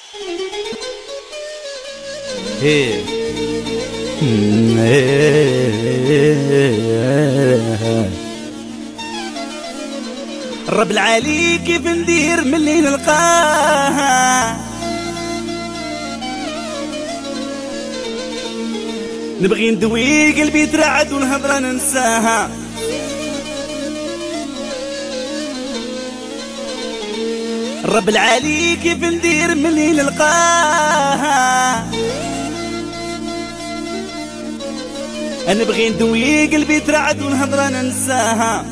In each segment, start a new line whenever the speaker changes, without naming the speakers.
الرب العالي كيف ندير ملي نلقاها، نبغي ندوي قلبي ترعد والهضره ننساها. الرب العالي كيف ندير ملي نلقاها، نبغي ندوي قلبي ترعد والهضره ننساها.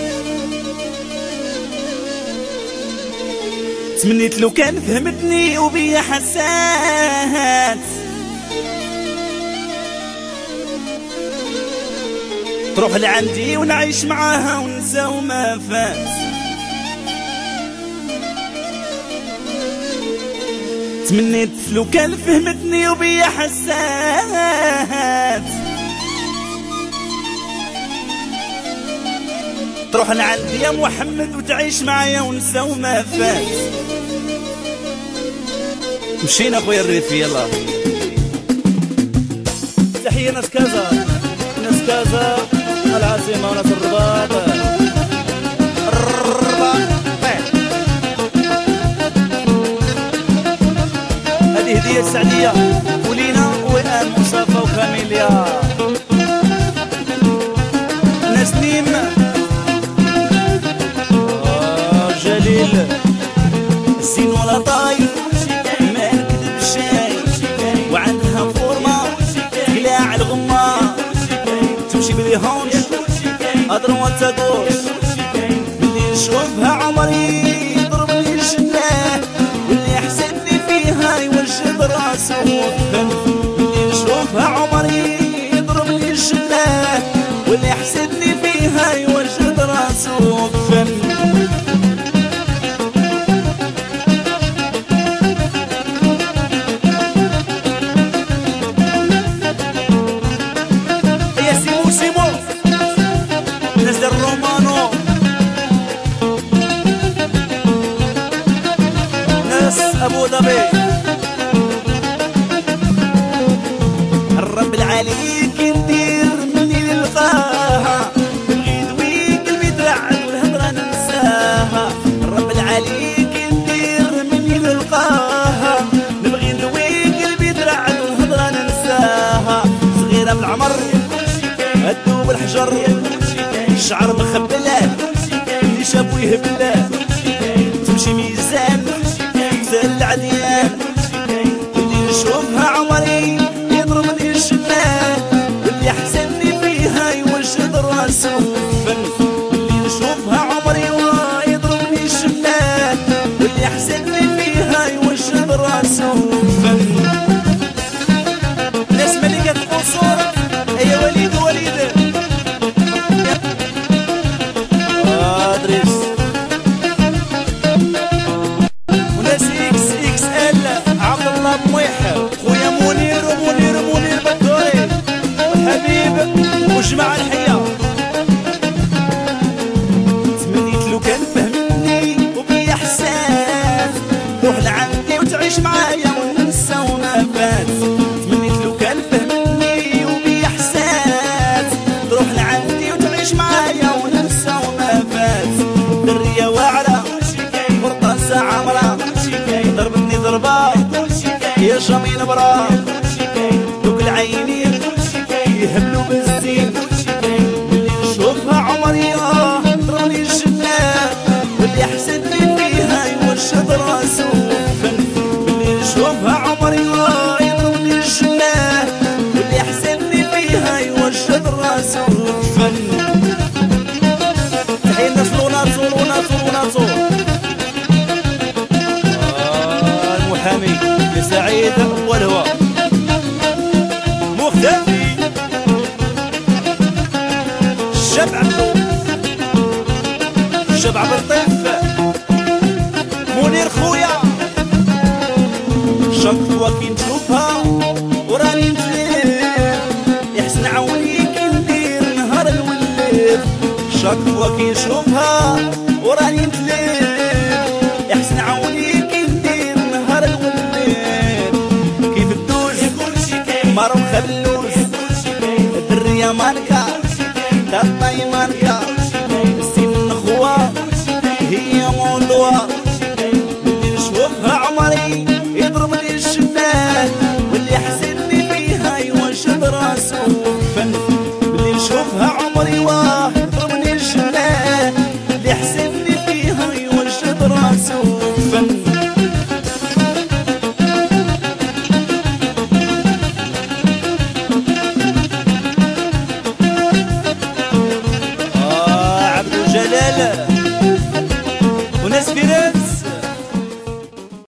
تمنيت لو كان فهمتني وبيا حسات، تروح لعندي ونعيش معاها ونساو ما فات. تمنيت لو كان فهمتني وبيا حسات، تروح لعندي يا محمد وتعيش معايا ونساو ما فات. مشينا خويا الريفي يلا. تحية ناس كازا، ناس كازا العاصمة وناس الرباط. هذه هدية السعدية ولينا وآن مصطفى وكاميليا. ناس نيم جليل الزين ولا طاير ما نكذب شاي، وعندها فورمة قلاع الغمة تمشي بالهونش أضرب تدوش. اللي نشوفها عمري يضربني الجناه، واللي يحسدني فيها يوجد راسه وفن. اللي نشوفها عمري يضربني الجناه، واللي يحسدني فيها يوجد راسه وفن. الرومانو ناس ابو ظبي. الرب العالي كي ندير مني نلقاها، نبغي ندوي قلبي ترعد والهضره ننساها. الرب العالي كي ندير مني نلقاها، نبغي ندوي قلبي ترعد والهضره ننساها. صغيره بالعمر هدو بالحجر، الشعر مخبلات اللي شافو يهبلات، تمشي ميزان مثل العديان. اللي نشوفها عمري يضربني الجنان، واللي يحزنني فيها يوجد راسه فن. اللي نشوفها عمري يضربني الجنان، واللي يحزنني فيها يوجد راسه فن. ناس ملكة القصور يا وليد وليد وناس اكس اكس ال عبد الله بمويحة، خويا منير ومنير منير بدوري والحبيب وجماعة الحياة. تمنيت لو كان فهمتني وبيا احساس، روح لعندي وتعيش معايا وننسى وما فات. تمنيت لو كان فهمتني وبيا احساس، تروح لعندي وتعيش معايا وننسى وما فات. درية واعرة ورطاسة عمرة ضربتني ضربة يا جميل برا، دوك العينين يهبلوا بالزين. اللي نشوفها عمري ضربني الجنان، واللي يحسدني فيها يوجد راسه فن. اللي نشوفها عمري يضربني الجنان، واللي يحسدني فيها يوجد راسه فن. تحية الناس لوناتو لوناتو لوناتو. المحامي لسعيد والهوى مختفي الشبع عبدو الشبع بالطيف منير خويا. شكوى كي نشوفها وراني نتلف، يحسن عوني كي ندير نهار الوليف. شكوى كي نشوفها وراني نتلف، يحسن عوني كي ندير نهار الوليف. عمر وخلوس الدرية مانكا تطي مانكا السن خواه هي موضوع اللي نشوفها عمري يضربني الشباك واللي يحزنني فيها يوجد راسه فن اللي نشوفها عمري واه